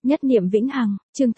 Nhất niệm vĩnh hằng, chương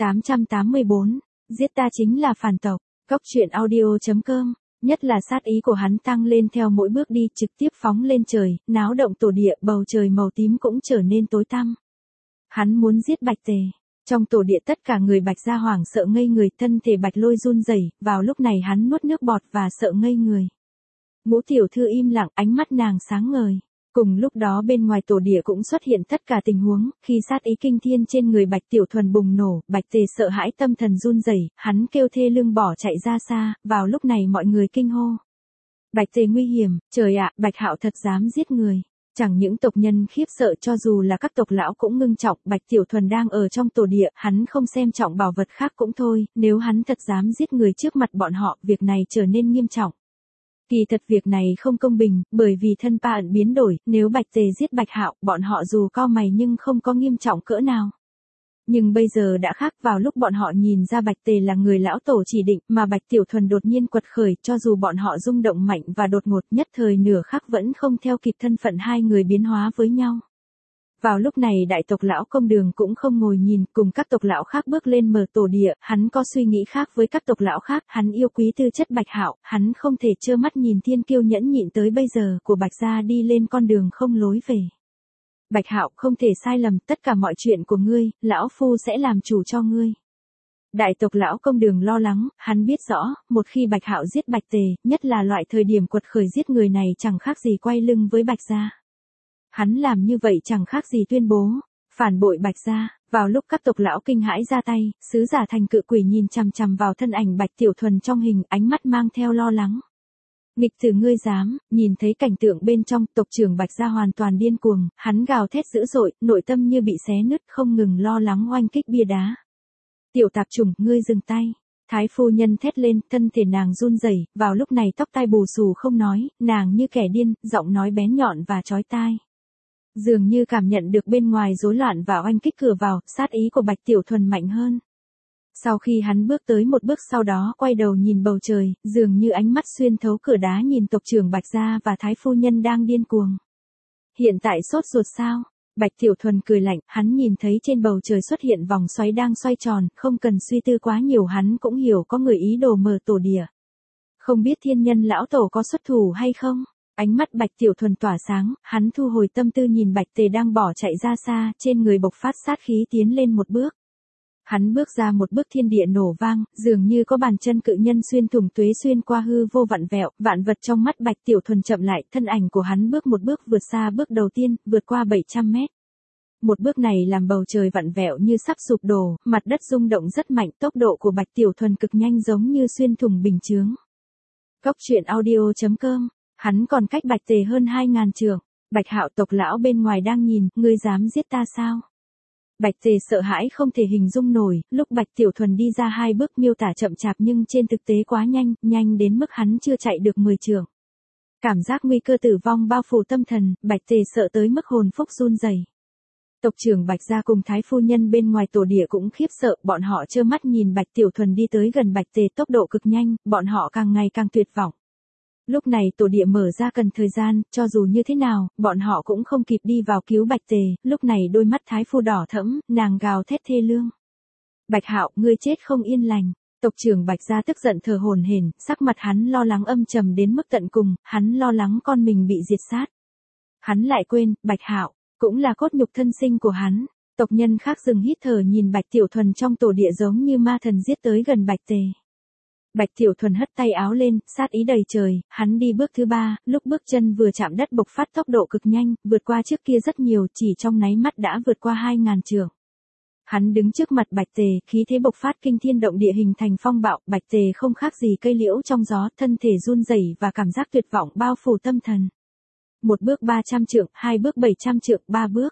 884, giết ta chính là phản tộc, Cốc truyện audio.com, nhất là sát ý của hắn tăng lên theo mỗi bước đi trực tiếp phóng lên trời, náo động tổ địa, bầu trời màu tím cũng trở nên tối tăm. Hắn muốn giết Bạch Tề. Trong tổ địa tất cả người Bạch gia hoảng sợ ngây người, thân thể Bạch Lôi run rẩy, vào lúc này hắn nuốt nước bọt và sợ ngây người. Ngũ tiểu thư im lặng, ánh mắt nàng sáng ngời. Cùng lúc đó bên ngoài tổ địa cũng xuất hiện tất cả tình huống, khi sát ý kinh thiên trên người Bạch Tiểu Thuần bùng nổ, Bạch Tề sợ hãi tâm thần run rẩy, hắn kêu thê lương bỏ chạy ra xa, vào lúc này mọi người kinh hô. Bạch Tề nguy hiểm, trời ạ, Bạch Hạo thật dám giết người. Chẳng những tộc nhân khiếp sợ, cho dù là các tộc lão cũng ngưng trọng, Bạch Tiểu Thuần đang ở trong tổ địa, hắn không xem trọng bảo vật khác cũng thôi, nếu hắn thật dám giết người trước mặt bọn họ, việc này trở nên nghiêm trọng. Kỳ thật việc này không công bình, bởi vì thân pa ẩn biến đổi, nếu Bạch Tề giết Bạch Hạo, bọn họ dù cau mày nhưng không có nghiêm trọng cỡ nào. Nhưng bây giờ đã khác, vào lúc bọn họ nhìn ra Bạch Tề là người lão tổ chỉ định, mà Bạch Tiểu Thuần đột nhiên quật khởi, cho dù bọn họ rung động mạnh và đột ngột, nhất thời nửa khắc vẫn không theo kịp thân phận hai người biến hóa với nhau. Vào lúc này đại tộc lão Công Đường cũng không ngồi nhìn, cùng các tộc lão khác bước lên mở tổ địa, hắn có suy nghĩ khác với các tộc lão khác, hắn yêu quý tư chất Bạch Hạo, hắn không thể trơ mắt nhìn thiên kiêu nhẫn nhịn tới bây giờ của Bạch gia đi lên con đường không lối về. Bạch Hạo, không thể sai lầm, tất cả mọi chuyện của ngươi, lão phu sẽ làm chủ cho ngươi. Đại tộc lão Công Đường lo lắng, hắn biết rõ, một khi Bạch Hạo giết Bạch Tề, nhất là loại thời điểm quật khởi giết người này chẳng khác gì quay lưng với Bạch gia. Hắn làm như vậy chẳng khác gì tuyên bố phản bội Bạch gia. Vào lúc các tộc lão kinh hãi ra tay, sứ giả thành cự quỷ nhìn chằm chằm vào thân ảnh Bạch Tiểu Thuần trong hình, ánh mắt mang theo lo lắng. Nghịch tử ngươi dám, nhìn thấy cảnh tượng bên trong, tộc trưởng Bạch gia hoàn toàn điên cuồng, hắn gào thét dữ dội, nội tâm như bị xé nứt, không ngừng lo lắng oanh kích bia đá. Tiểu tạp chủng, ngươi dừng tay. Thái phu nhân thét lên, thân thể nàng run rẩy, vào lúc này tóc tai bù xù không nói, nàng như kẻ điên, giọng nói bén nhọn và chói tai. Dường như cảm nhận được bên ngoài rối loạn và oanh kích cửa vào, sát ý của Bạch Tiểu Thuần mạnh hơn. Sau khi hắn bước tới một bước sau đó quay đầu nhìn bầu trời, dường như ánh mắt xuyên thấu cửa đá nhìn tộc trưởng Bạch gia và thái phu nhân đang điên cuồng. Hiện tại sốt ruột sao? Bạch Tiểu Thuần cười lạnh, hắn nhìn thấy trên bầu trời xuất hiện vòng xoáy đang xoay tròn, không cần suy tư quá nhiều hắn cũng hiểu có người ý đồ mở tổ địa. Không biết thiên nhân lão tổ có xuất thủ hay không? Ánh mắt Bạch Tiểu Thuần tỏa sáng, hắn thu hồi tâm tư nhìn Bạch Tề đang bỏ chạy ra xa, trên người bộc phát sát khí tiến lên một bước. Hắn bước ra một bước thiên địa nổ vang, dường như có bàn chân cự nhân xuyên thủng tuế xuyên qua hư vô vặn vẹo, vạn vật trong mắt Bạch Tiểu Thuần chậm lại, thân ảnh của hắn bước một bước vượt xa bước đầu tiên, vượt qua 700 mét. Một bước này làm bầu trời vặn vẹo như sắp sụp đổ, mặt đất rung động rất mạnh, tốc độ của Bạch Tiểu Thuần cực nhanh giống như xuyên thủng bình chướng. Cốc truyện audio.com. Hắn còn cách Bạch Tề hơn 2000 trượng. Bạch Hạo tộc lão bên ngoài đang nhìn, ngươi dám giết ta sao? Bạch Tề sợ hãi không thể hình dung nổi, lúc Bạch Tiểu Thuần đi ra hai bước miêu tả chậm chạp nhưng trên thực tế quá nhanh, nhanh đến mức hắn chưa chạy được 10 trượng. Cảm giác nguy cơ tử vong bao phủ tâm thần, Bạch Tề sợ tới mức hồn phúc run rẩy. Tộc trưởng Bạch gia cùng thái phu nhân bên ngoài tổ địa cũng khiếp sợ, bọn họ trơ mắt nhìn Bạch Tiểu Thuần đi tới gần Bạch Tề tốc độ cực nhanh, bọn họ càng ngày càng tuyệt vọng. Lúc này tổ địa mở ra cần thời gian, cho dù như thế nào, bọn họ cũng không kịp đi vào cứu Bạch Tề, lúc này đôi mắt thái phu đỏ thẫm, nàng gào thét thê lương. Bạch Hạo, ngươi chết không yên lành. Tộc trưởng Bạch gia tức giận thở hổn hển, sắc mặt hắn lo lắng âm trầm đến mức tận cùng, hắn lo lắng con mình bị diệt sát. Hắn lại quên, Bạch Hạo cũng là cốt nhục thân sinh của hắn. Tộc nhân khác dừng hít thở nhìn Bạch Tiểu Thuần trong tổ địa giống như ma thần giết tới gần Bạch Tề. Bạch Tiểu Thuần hất tay áo lên, sát ý đầy trời, hắn đi bước thứ 3, lúc bước chân vừa chạm đất bộc phát tốc độ cực nhanh, vượt qua trước kia rất nhiều, chỉ trong nháy mắt đã vượt qua 2000 trượng. Hắn đứng trước mặt Bạch Tề, khí thế bộc phát kinh thiên động địa hình thành phong bạo, Bạch Tề không khác gì cây liễu trong gió, thân thể run rẩy và cảm giác tuyệt vọng bao phủ tâm thần. Một bước 300 trượng, hai bước 700 trượng, ba bước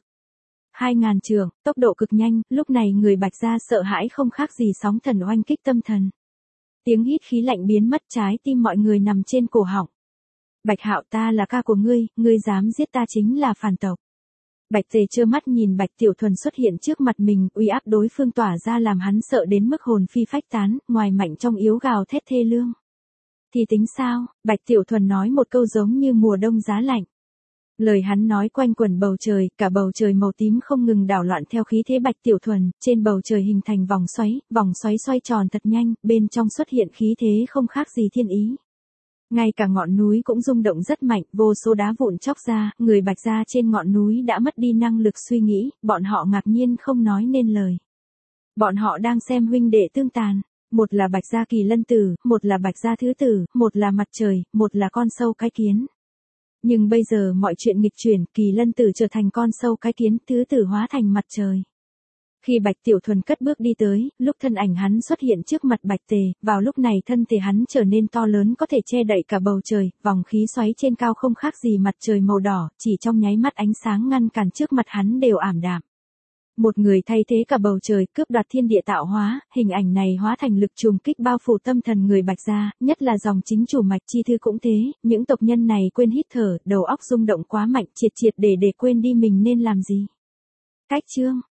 2000 trượng, tốc độ cực nhanh, lúc này người Bạch gia sợ hãi không khác gì sóng thần oanh kích tâm thần. Tiếng hít khí lạnh biến mất, trái tim mọi người nằm trên cổ họng. Bạch Hạo, ta là ca của ngươi, ngươi dám giết ta chính là phản tộc. Bạch Tề trơ mắt nhìn Bạch Tiểu Thuần xuất hiện trước mặt mình, uy áp đối phương tỏa ra làm hắn sợ đến mức hồn phi phách tán, ngoài mạnh trong yếu gào thét thê lương. Thì tính sao? Bạch Tiểu Thuần nói một câu giống như mùa đông giá lạnh. Lời hắn nói quanh quẩn bầu trời, cả bầu trời màu tím không ngừng đảo loạn theo khí thế Bạch Tiểu Thuần, trên bầu trời hình thành vòng xoáy xoay tròn thật nhanh, bên trong xuất hiện khí thế không khác gì thiên ý. Ngay cả ngọn núi cũng rung động rất mạnh, vô số đá vụn chóc ra, người Bạch gia trên ngọn núi đã mất đi năng lực suy nghĩ, bọn họ ngạc nhiên không nói nên lời. Bọn họ đang xem huynh đệ tương tàn, một là Bạch gia Kỳ Lân Tử, một là Bạch gia Thứ Tử, một là mặt trời, một là con sâu cái kiến. Nhưng bây giờ mọi chuyện nghịch chuyển, Kỳ Lân Tử trở thành con sâu cái kiến, Thứ Tử hóa thành mặt trời. Khi Bạch Tiểu Thuần cất bước đi tới, lúc thân ảnh hắn xuất hiện trước mặt Bạch Tề, vào lúc này thân thể hắn trở nên to lớn có thể che đậy cả bầu trời, vòng khí xoáy trên cao không khác gì mặt trời màu đỏ, chỉ trong nháy mắt ánh sáng ngăn cản trước mặt hắn đều ảm đạm. Một người thay thế cả bầu trời, cướp đoạt thiên địa tạo hóa, hình ảnh này hóa thành lực trùng kích bao phủ tâm thần người Bạch gia, nhất là dòng chính chủ Mạch Chi Thư cũng thế, những tộc nhân này quên hít thở, đầu óc rung động quá mạnh, triệt để quên đi mình nên làm gì. Cách chương